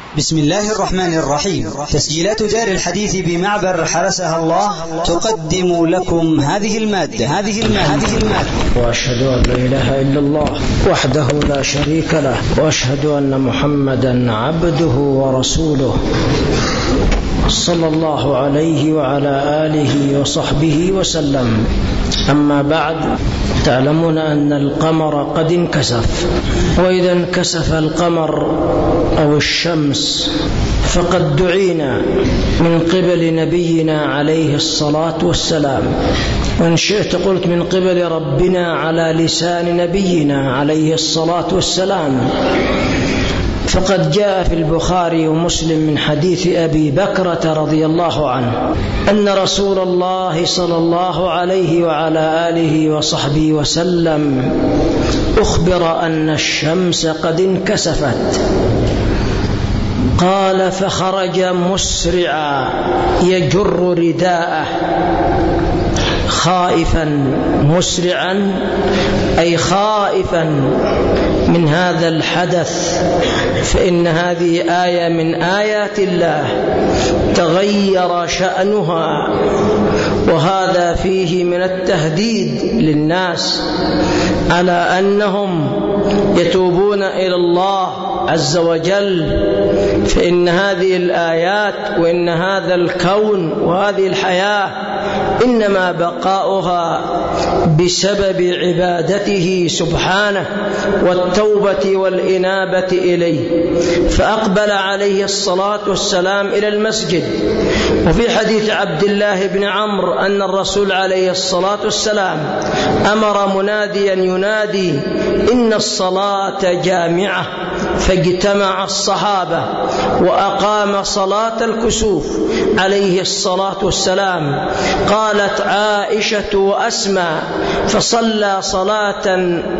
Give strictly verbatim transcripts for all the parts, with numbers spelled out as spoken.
بسم الله الرحمن الرحيم. تسجيلات دار الحديث بمعبر حرسها الله تقدم لكم هذه المادة هذه المادة وأشهد أن لا إله إلا الله وحده لا شريك له، وأشهد أن محمدا عبده ورسوله صلى الله عليه وعلى آله وصحبه وسلم. أما بعد، تعلمون أن القمر قد انكسف، وإذا انكسف القمر أو الشمس فقد دعينا من قبل نبينا عليه الصلاة والسلام، وإن شئت قلت من قبل ربنا على لسان نبينا عليه الصلاة والسلام. فقد جاء في البخاري ومسلم من حديث أبي بكرة رضي الله عنه أن رسول الله صلى الله عليه وعلى آله وصحبه وسلم أخبر أن الشمس قد انكسفت. قال: فخرج مسرعا يجر رداءه، خائفا مسرعا أي خائفا من هذا الحدث، فإن هذه آية من آيات الله تغير شأنها، وهذا فيه من التهديد للناس على أنهم يتوبون إلى الله عز وجل، فإن هذه الآيات وإن هذا الكون وهذه الحياة إنما بقاؤها بسبب عبادته سبحانه والتوبة والإنابة إليه. فأقبل عليه الصلاة والسلام إلى المسجد. وفي حديث عبد الله بن عمرو أن الرسول عليه الصلاة والسلام أمر مناديا ينادي: إن الصلاة جامعة، فاجتمع الصحابة وأقام صلاة الكسوف عليه الصلاة والسلام. قالت عائشة وأسماء: فصلى صلاة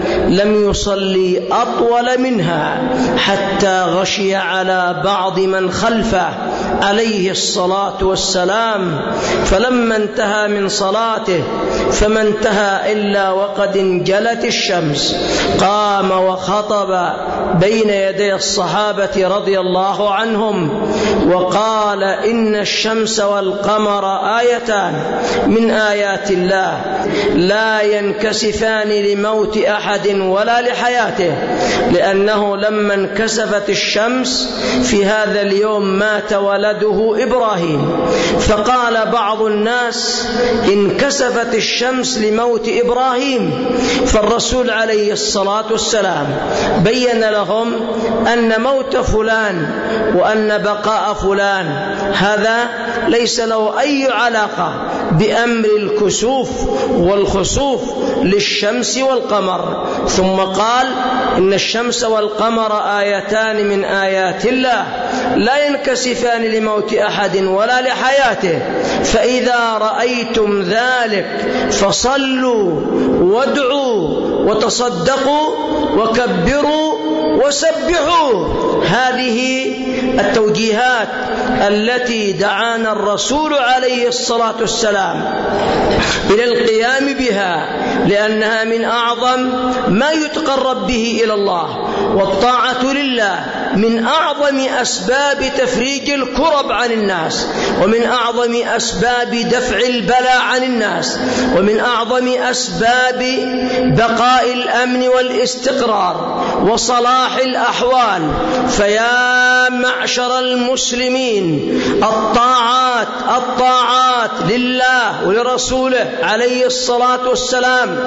لم يصلي أطول منها حتى غشي على بعض من خلفه عليه الصلاة والسلام، فلما انتهى من صلاته فما انتهى إلا وقد انجلت الشمس، قام وخطب بين يدي الصحابة رضي الله عنهم وقال: إن الشمس والقمر آيتان من آيات الله لا ينكسفان لموت أحد ولا لحياته، لأنه لما انكسفت الشمس في هذا اليوم مات ولده إبراهيم. فقال بعض الناس: انكسفت الشمس لموت إبراهيم، فالرسول عليه الصلاة والسلام بين لهم أن موت فلان وأن بقاء فلان هذا ليس له أي علاقة بأمر الكسوف والخسوف للشمس والقمر. ثم قال: إن الشمس والقمر آيتان من آيات الله لا ينكسفان لموت أحد ولا لحياته، فإذا رأيتم ذلك فصلوا وادعوا وتصدقوا وكبروا وسبحوا. هذه التوجيهات التي دعانا الرسول عليه الصلاة والسلام إلى القيام بها، لأنها من أعظم ما يتقرب به إلى الله، والطاعة لله من أعظم أسباب تفريج الكرب عن الناس، ومن أعظم أسباب دفع البلاء عن الناس، ومن أعظم أسباب بقاء الأمن والاستقرار وصلاح الأحوال. فيا معشر المسلمين، الطاعات الطاعات لله ولرسوله عليه الصلاة والسلام،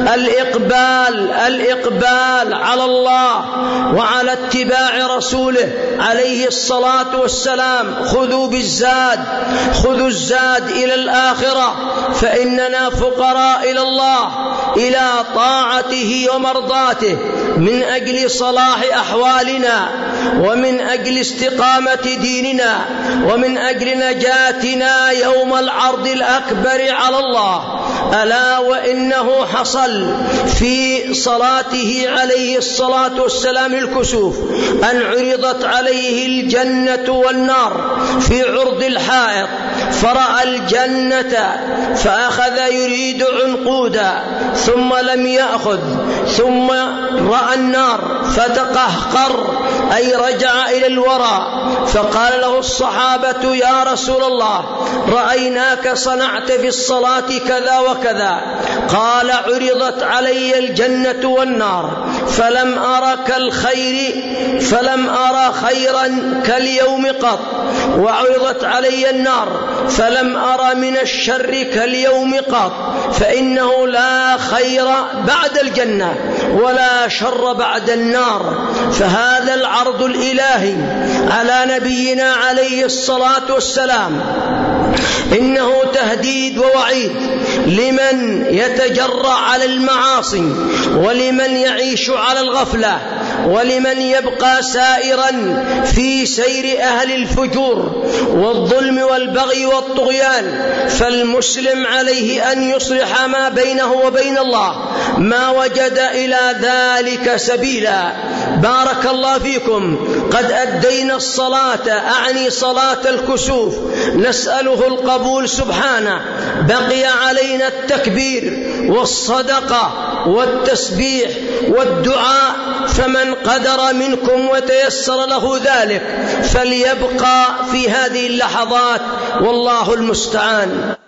الإقبال الإقبال على الله وعلى اتباع رسوله عليه الصلاة والسلام. خذوا بالزاد، خذوا الزاد إلى الآخرة، فإننا فقراء إلى الله، إلى طاعته ومرضاته، من أجل صلاح أحوالنا، ومن أجل استقامة ديننا، ومن أجل نجاتنا يوم العرض الأكبر على الله. ألا وإنه حصل في صلاته عليه الصلاة والسلام الكسوف أن عرضت عليه الجنة والنار في عرض الحائط، فرأى الجنة فأخذ يريد عنقودا ثم لم يأخذ، ثم رأى النار فتقهقر أي رجع إلى الوراء، فقال له الصحابة: يا رسول الله، رأيناك صنعت في الصلاة كذا وكذا. قال: عرضت علي الجنة والنار فلم أرى كالخير فلم أرى خيرا كاليوم قط، وعرضت علي النار فلم أرى من الشر كاليوم قط، فإنه لا خير بعد الجنة ولا شر بعد النار. فهذا العرض الإلهي على نبينا عليه الصلاة والسلام إنه تهديد ووعيد لمن يتجرأ على المعاصي، ولمن يعيش على الغفلة، ولمن يبقى سائرا في سير أهل الفجور والظلم والبغي والطغيان. فالمسلم عليه أن يصلح ما بينه وبين الله ما وجد إلى ذلك سبيلا. بارك الله فيكم. قد أدينا الصلاة، أعني صلاة الكسوف، نسأله القبول سبحانه. بقي علينا التكبير والصدقة والتسبيح والدعاء، فمن قدر منكم وتيسر له ذلك فليبقى في هذه اللحظات، والله المستعان.